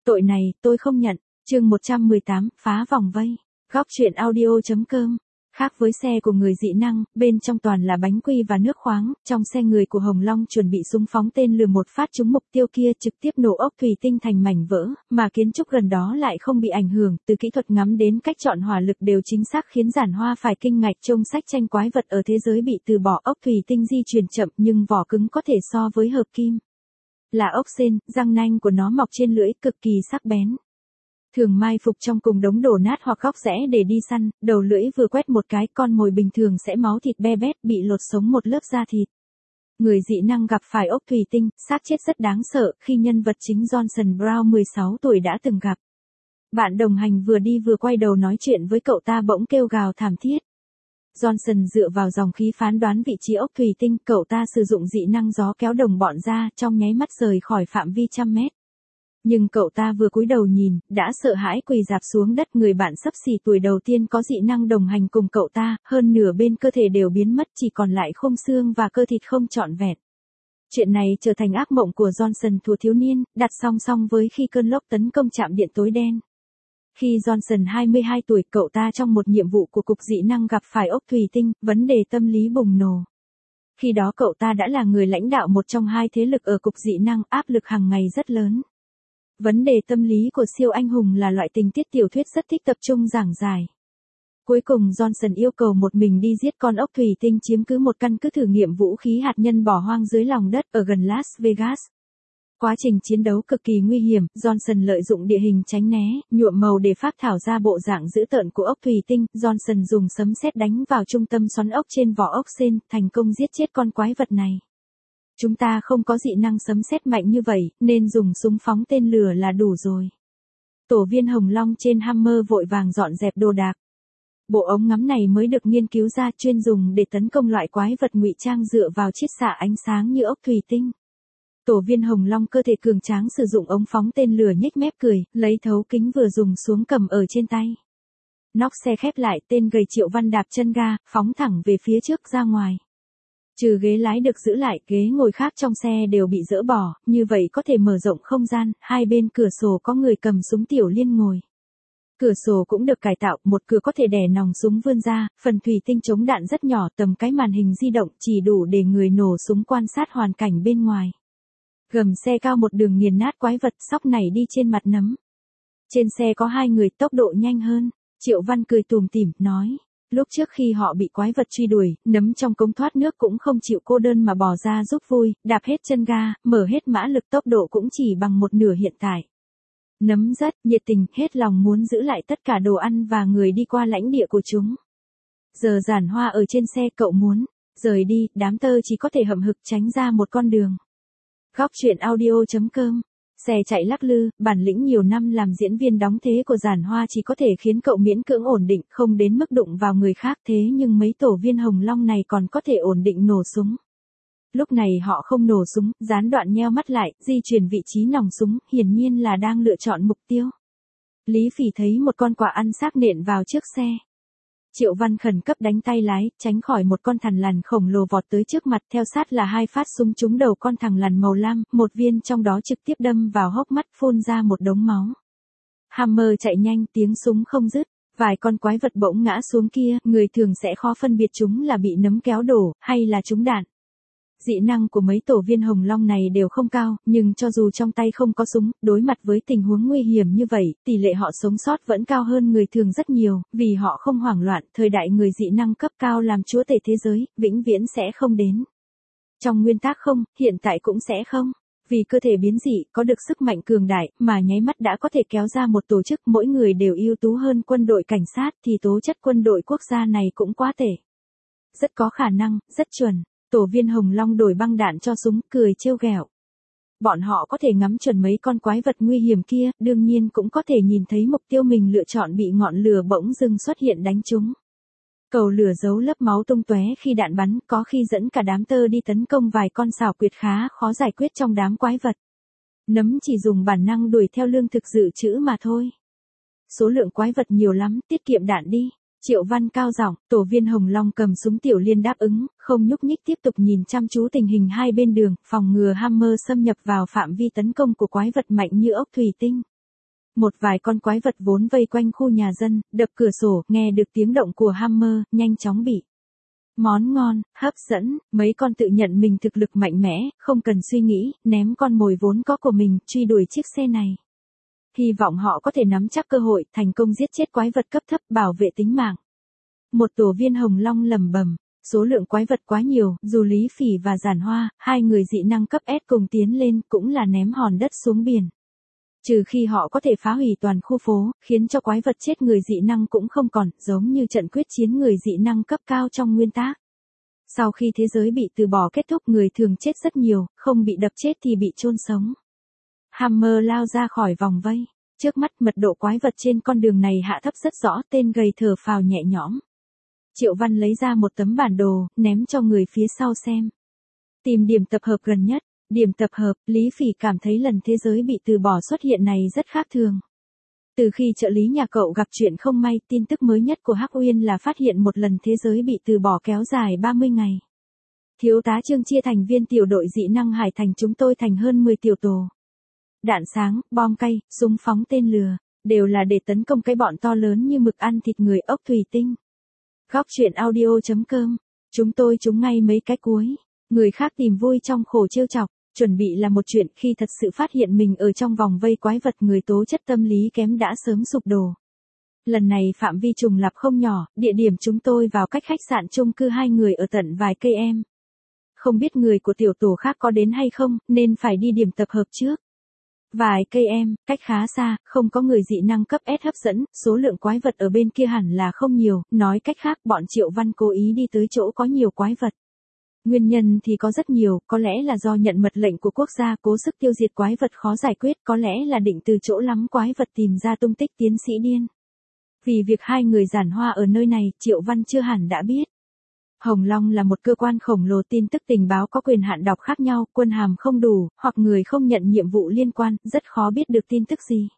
Tội này, tôi không nhận. Chương 118, phá vòng vây. Góc truyện audio.com. Khác với xe của người dị năng, bên trong toàn là bánh quy và nước khoáng, trong xe người của Hồng Long chuẩn bị súng phóng tên lửa một phát trúng mục tiêu kia trực tiếp nổ ốc thủy tinh thành mảnh vỡ, mà kiến trúc gần đó lại không bị ảnh hưởng, từ kỹ thuật ngắm đến cách chọn hỏa lực đều chính xác khiến Giản Hoa phải kinh ngạc. Trong sách tranh quái vật ở thế giới bị từ bỏ, ốc thủy tinh di chuyển chậm nhưng vỏ cứng có thể so với hợp kim. Là ốc sên, răng nanh của nó mọc trên lưỡi cực kỳ sắc bén. Thường mai phục trong cùng đống đổ nát hoặc góc rẽ để đi săn, đầu lưỡi vừa quét một cái con mồi bình thường sẽ máu thịt be bét bị lột sống một lớp da thịt. Người dị năng gặp phải ốc thủy tinh, xác chết rất đáng sợ khi nhân vật chính Johnson Brown 16 tuổi đã từng gặp. Bạn đồng hành vừa đi vừa quay đầu nói chuyện với cậu ta bỗng kêu gào thảm thiết. Johnson dựa vào dòng khí phán đoán vị trí ốc thủy tinh, cậu ta sử dụng dị năng gió kéo đồng bọn ra trong nháy mắt rời khỏi phạm vi trăm mét. Nhưng cậu ta vừa cúi đầu nhìn, đã sợ hãi quỳ rạp xuống đất. Người bạn xấp xỉ tuổi đầu tiên có dị năng đồng hành cùng cậu ta, hơn nửa bên cơ thể đều biến mất, chỉ còn lại khung xương và cơ thịt không trọn vẹn. Chuyện này trở thành ác mộng của Johnson thuở thiếu niên, đặt song song với khi cơn lốc tấn công trạm điện tối đen. Khi Johnson 22 tuổi, cậu ta trong một nhiệm vụ của cục dị năng gặp phải ốc thủy tinh, vấn đề tâm lý bùng nổ. Khi đó cậu ta đã là người lãnh đạo một trong hai thế lực ở cục dị năng, áp lực hàng ngày rất lớn. Vấn đề tâm lý của siêu anh hùng là loại tình tiết tiểu thuyết rất thích tập trung giảng giải. Cuối cùng Johnson yêu cầu một mình đi giết con ốc thủy tinh chiếm cứ một căn cứ thử nghiệm vũ khí hạt nhân bỏ hoang dưới lòng đất ở gần Las Vegas. Quá trình chiến đấu cực kỳ nguy hiểm, Johnson lợi dụng địa hình tránh né, nhuộm màu để phác thảo ra bộ dạng dữ tợn của ốc thủy tinh. Johnson dùng sấm sét đánh vào trung tâm xoắn ốc trên vỏ ốc sên, thành công giết chết con quái vật này. Chúng ta không có dị năng sấm sét mạnh như vậy, nên dùng súng phóng tên lửa là đủ rồi. Tổ viên Hồng Long trên Hammer vội vàng dọn dẹp đồ đạc. Bộ ống ngắm này mới được nghiên cứu ra, chuyên dùng để tấn công loại quái vật ngụy trang dựa vào chiết xạ ánh sáng như ốc thủy tinh. Tổ viên Hồng Long cơ thể cường tráng sử dụng ống phóng tên lửa nhếch mép cười, lấy thấu kính vừa dùng xuống cầm ở trên tay. Nóc xe khép lại, tên gầy Triệu Văn đạp chân ga, phóng thẳng về phía trước ra ngoài. Trừ ghế lái được giữ lại, ghế ngồi khác trong xe đều bị dỡ bỏ, như vậy có thể mở rộng không gian, hai bên cửa sổ có người cầm súng tiểu liên ngồi. Cửa sổ cũng được cải tạo, một cửa có thể đè nòng súng vươn ra, phần thủy tinh chống đạn rất nhỏ, tầm cái màn hình di động chỉ đủ để người nổ súng quan sát hoàn cảnh bên ngoài. Gầm xe cao một đường nghiền nát quái vật, sóc này đi trên mặt nấm. Trên xe có hai người, tốc độ nhanh hơn. Triệu Văn cười tủm tỉm, nói. Lúc trước khi họ bị quái vật truy đuổi, nấm trong cống thoát nước cũng không chịu cô đơn mà bò ra giúp vui, đạp hết chân ga, mở hết mã lực, tốc độ cũng chỉ bằng một nửa hiện tại. Nấm rất nhiệt tình, hết lòng muốn giữ lại tất cả đồ ăn và người đi qua lãnh địa của chúng. Giờ Giản Hoa ở trên xe, cậu muốn rời đi, đám tơ chỉ có thể hậm hực tránh ra một con đường. Góc truyện audio.com. Xe chạy lắc lư, bản lĩnh nhiều năm làm diễn viên đóng thế của Giản Hoa chỉ có thể khiến cậu miễn cưỡng ổn định, không đến mức đụng vào người khác, thế nhưng mấy tổ viên Hồng Long này còn có thể ổn định nổ súng. Lúc này họ không nổ súng, gián đoạn nheo mắt lại, di chuyển vị trí nòng súng, hiển nhiên là đang lựa chọn mục tiêu. Lý Phỉ thấy một con quạ ăn xác nện vào trước xe. Triệu Văn khẩn cấp đánh tay lái, tránh khỏi một con thằn lằn khổng lồ vọt tới trước mặt, theo sát là hai phát súng trúng đầu con thằn lằn màu lam, một viên trong đó trực tiếp đâm vào hốc mắt, phun ra một đống máu. Hammer chạy nhanh, tiếng súng không dứt, vài con quái vật bỗng ngã xuống kia, người thường sẽ khó phân biệt chúng là bị nấm kéo đổ, hay là trúng đạn. Dị năng của mấy tổ viên Hồng Long này đều không cao, nhưng cho dù trong tay không có súng, đối mặt với tình huống nguy hiểm như vậy, tỷ lệ họ sống sót vẫn cao hơn người thường rất nhiều, vì họ không hoảng loạn. Thời đại người dị năng cấp cao làm chúa tể thế giới, vĩnh viễn sẽ không đến. Trong nguyên tắc không, hiện tại cũng sẽ không. Vì cơ thể biến dị, có được sức mạnh cường đại, mà nháy mắt đã có thể kéo ra một tổ chức, mỗi người đều ưu tú hơn quân đội cảnh sát, thì tố chất quân đội quốc gia này cũng quá tệ. Rất có khả năng, rất chuẩn. Tổ viên Hồng Long đổi băng đạn cho súng, cười trêu ghẹo. Bọn họ có thể ngắm chuẩn mấy con quái vật nguy hiểm kia, đương nhiên cũng có thể nhìn thấy mục tiêu mình lựa chọn bị ngọn lửa bỗng dưng xuất hiện đánh trúng. Cầu lửa giấu lớp máu tung tóe khi đạn bắn, có khi dẫn cả đám tơ đi tấn công vài con xảo quyệt khá khó giải quyết trong đám quái vật. Nấm chỉ dùng bản năng đuổi theo lương thực dự trữ mà thôi. Số lượng quái vật nhiều lắm, tiết kiệm đạn đi. Triệu Văn cao giọng, tổ viên Hồng Long cầm súng tiểu liên đáp ứng, không nhúc nhích tiếp tục nhìn chăm chú tình hình hai bên đường, phòng ngừa Hammer xâm nhập vào phạm vi tấn công của quái vật mạnh như ốc thủy tinh. Một vài con quái vật vốn vây quanh khu nhà dân, đập cửa sổ, nghe được tiếng động của Hammer, nhanh chóng bị món ngon, hấp dẫn, mấy con tự nhận mình thực lực mạnh mẽ, không cần suy nghĩ, ném con mồi vốn có của mình, truy đuổi chiếc xe này. Hy vọng họ có thể nắm chắc cơ hội, thành công giết chết quái vật cấp thấp, bảo vệ tính mạng. Một tổ viên Hồng Long lẩm bẩm, số lượng quái vật quá nhiều, dù Lý Phỉ và Giản Hoa, hai người dị năng cấp S cùng tiến lên, cũng là ném hòn đất xuống biển. Trừ khi họ có thể phá hủy toàn khu phố, khiến cho quái vật chết, người dị năng cũng không còn, giống như trận quyết chiến người dị năng cấp cao trong nguyên tác. Sau khi thế giới bị từ bỏ kết thúc, người thường chết rất nhiều, không bị đập chết thì bị chôn sống. Hammer lao ra khỏi vòng vây. Trước mắt mật độ quái vật trên con đường này hạ thấp rất rõ, tên gầy thở phào nhẹ nhõm. Triệu Văn lấy ra một tấm bản đồ, ném cho người phía sau xem. Tìm điểm tập hợp gần nhất. Điểm tập hợp, Lý Phỉ cảm thấy lần thế giới bị từ bỏ xuất hiện này rất khác thường. Từ khi trợ lý nhà cậu gặp chuyện không may, tin tức mới nhất của Hắc Uyên là phát hiện một lần thế giới bị từ bỏ kéo dài 30 ngày. Thiếu tá Trương chia thành viên tiểu đội dị năng Hải Thành chúng tôi thành hơn 10 tiểu tổ. Đạn sáng, bom cay, súng phóng tên lửa, đều là để tấn công cái bọn to lớn như mực ăn thịt người, ốc thủy tinh. Góc truyện audio.com, chúng tôi trúng ngay mấy cái cuối. Người khác tìm vui trong khổ trêu chọc, chuẩn bị là một chuyện, khi thật sự phát hiện mình ở trong vòng vây quái vật, người tố chất tâm lý kém đã sớm sụp đổ. Lần này phạm vi trùng lặp không nhỏ, địa điểm chúng tôi vào cách khách sạn chung cư hai người ở tận vài cây em. Không biết người của tiểu tổ khác có đến hay không, nên phải đi điểm tập hợp trước. Vài cây em, cách khá xa, không có người dị năng cấp S hấp dẫn, số lượng quái vật ở bên kia hẳn là không nhiều, nói cách khác bọn Triệu Văn cố ý đi tới chỗ có nhiều quái vật. Nguyên nhân thì có rất nhiều, có lẽ là do nhận mật lệnh của quốc gia cố sức tiêu diệt quái vật khó giải quyết, có lẽ là định từ chỗ lắm quái vật tìm ra tung tích tiến sĩ điên. Vì việc hai người Giản Hoa ở nơi này, Triệu Văn chưa hẳn đã biết. Hồng Long là một cơ quan khổng lồ, tin tức tình báo có quyền hạn đọc khác nhau, quân hàm không đủ, hoặc người không nhận nhiệm vụ liên quan, rất khó biết được tin tức gì.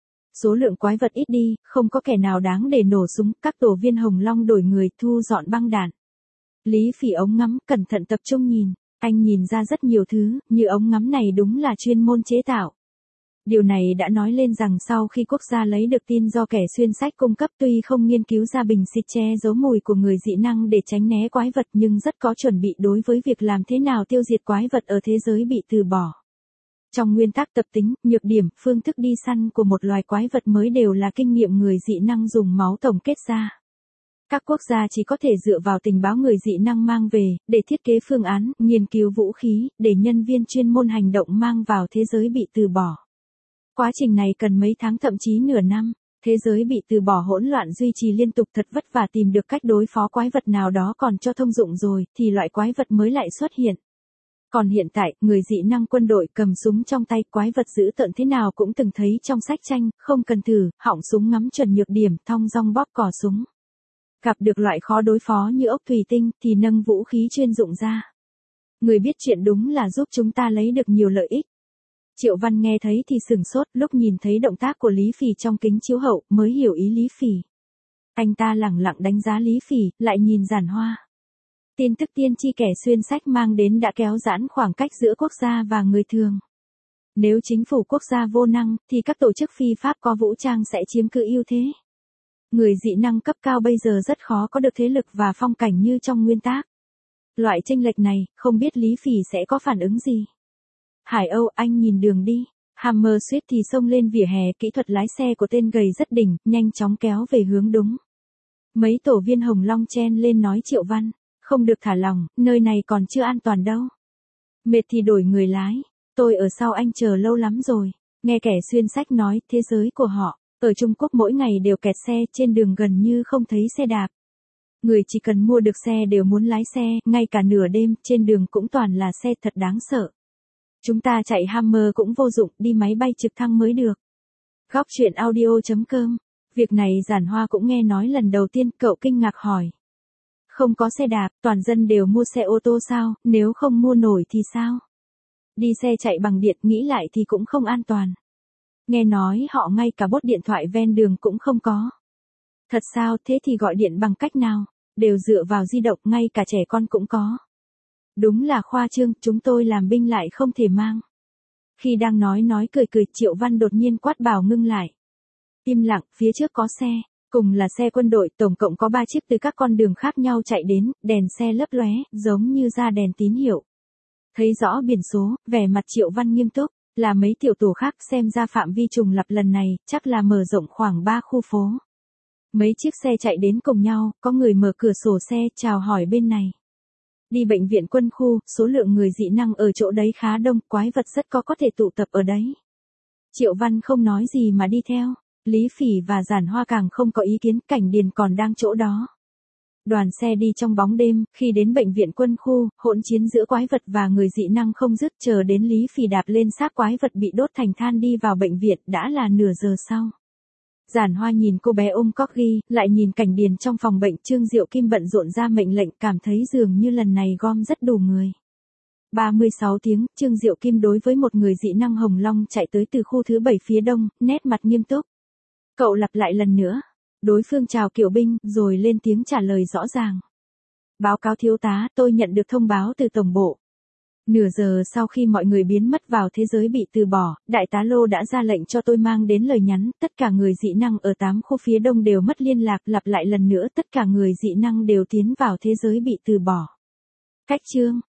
Số lượng quái vật ít đi, không có kẻ nào đáng để nổ súng, các tổ viên Hồng Long đổi người thu dọn băng đạn. Lý Phỉ ống ngắm, cẩn thận tập trung nhìn, anh nhìn ra rất nhiều thứ, như ống ngắm này đúng là chuyên môn chế tạo. Điều này đã nói lên rằng sau khi quốc gia lấy được tin do kẻ xuyên sách cung cấp, tuy không nghiên cứu ra bình xịt che giấu mùi của người dị năng để tránh né quái vật, nhưng rất có chuẩn bị đối với việc làm thế nào tiêu diệt quái vật ở thế giới bị từ bỏ. Trong nguyên tắc tập tính, nhược điểm, phương thức đi săn của một loài quái vật mới đều là kinh nghiệm người dị năng dùng máu tổng kết ra. Các quốc gia chỉ có thể dựa vào tình báo người dị năng mang về, để thiết kế phương án, nghiên cứu vũ khí, để nhân viên chuyên môn hành động mang vào thế giới bị từ bỏ. Quá trình này cần mấy tháng thậm chí nửa năm, thế giới bị từ bỏ hỗn loạn duy trì liên tục, thật vất vả tìm được cách đối phó quái vật nào đó còn cho thông dụng rồi, thì loại quái vật mới lại xuất hiện. Còn hiện tại, người dị năng quân đội cầm súng trong tay, quái vật dữ tợn thế nào cũng từng thấy trong sách tranh, không cần thử, họng súng ngắm chuẩn nhược điểm, thong dong bóp cò súng. Gặp được loại khó đối phó như ốc thủy tinh, thì nâng vũ khí chuyên dụng ra. Người biết chuyện đúng là giúp chúng ta lấy được nhiều lợi ích. Triệu Văn nghe thấy thì sửng sốt, lúc nhìn thấy động tác của Lý Phỉ trong kính chiếu hậu, mới hiểu ý Lý Phỉ. Anh ta lẳng lặng đánh giá Lý Phỉ, lại nhìn Giản Hoa. Tin tức tiên tri kẻ xuyên sách mang đến đã kéo giãn khoảng cách giữa quốc gia và người thường. Nếu chính phủ quốc gia vô năng, thì các tổ chức phi pháp có vũ trang sẽ chiếm cứ ưu thế. Người dị năng cấp cao bây giờ rất khó có được thế lực và phong cảnh như trong nguyên tác. Loại chênh lệch này, không biết Lý Phỉ sẽ có phản ứng gì. Hải Âu, anh nhìn đường đi. Hammer suýt thì xông lên vỉa hè, kỹ thuật lái xe của tên gầy rất đỉnh, nhanh chóng kéo về hướng đúng. Mấy tổ viên Hồng Long chen lên nói Triệu Văn, không được thả lòng, nơi này còn chưa an toàn đâu. Mệt thì đổi người lái, tôi ở sau anh chờ lâu lắm rồi. Nghe kẻ xuyên sách nói, thế giới của họ, ở Trung Quốc mỗi ngày đều kẹt xe, trên đường gần như không thấy xe đạp. Người chỉ cần mua được xe đều muốn lái xe, ngay cả nửa đêm, trên đường cũng toàn là xe, thật đáng sợ. Chúng ta chạy Hammer cũng vô dụng, đi máy bay trực thăng mới được. Góc truyện audio.com. Việc này Giản Hoa cũng nghe nói lần đầu tiên, cậu kinh ngạc hỏi. Không có xe đạp, toàn dân đều mua xe ô tô sao, nếu không mua nổi thì sao? Đi xe chạy bằng điện, nghĩ lại thì cũng không an toàn. Nghe nói họ ngay cả bốt điện thoại ven đường cũng không có. Thật sao, thế thì gọi điện bằng cách nào? Đều dựa vào di động, ngay cả trẻ con cũng có. Đúng là khoa trương, chúng tôi làm binh lại không thể mang. Khi đang nói cười, Triệu Văn đột nhiên quát bảo ngưng lại. Im lặng, phía trước có xe, cùng là xe quân đội, tổng cộng có 3 chiếc từ các con đường khác nhau chạy đến, đèn xe lấp lóe, giống như ra đèn tín hiệu. Thấy rõ biển số, vẻ mặt Triệu Văn nghiêm túc, là mấy tiểu tổ khác, xem ra phạm vi trùng lập lần này, chắc là mở rộng khoảng 3 khu phố. Mấy chiếc xe chạy đến cùng nhau, có người mở cửa sổ xe, chào hỏi bên này. Đi bệnh viện quân khu, số lượng người dị năng ở chỗ đấy khá đông, quái vật rất có thể tụ tập ở đấy. Triệu Văn không nói gì mà đi theo. Lý Phỉ và Giản Hoa càng không có ý kiến, Cảnh Điền còn đang chỗ đó. Đoàn xe đi trong bóng đêm, khi đến bệnh viện quân khu, hỗn chiến giữa quái vật và người dị năng không dứt, chờ đến Lý Phỉ đạp lên xác quái vật bị đốt thành than đi vào bệnh viện, đã là nửa giờ sau. Giản Hoa nhìn cô bé ôm Corgi, lại nhìn Cảnh Điền trong phòng bệnh, Trương Diệu Kim bận rộn ra mệnh lệnh, cảm thấy dường như lần này gom rất đủ người. 36 tiếng, Trương Diệu Kim đối với một người dị năng Hồng Long chạy tới từ khu thứ 7 phía đông, nét mặt nghiêm túc. Cậu lặp lại lần nữa. Đối phương chào Kiều binh, rồi lên tiếng trả lời rõ ràng. Báo cáo thiếu tá, tôi nhận được thông báo từ tổng bộ. Nửa giờ sau khi mọi người biến mất vào thế giới bị từ bỏ, đại tá Lô đã ra lệnh cho tôi mang đến lời nhắn, tất cả người dị năng ở 8 khu phía đông đều mất liên lạc, lặp lại lần nữa tất cả người dị năng đều tiến vào thế giới bị từ bỏ. Cách chương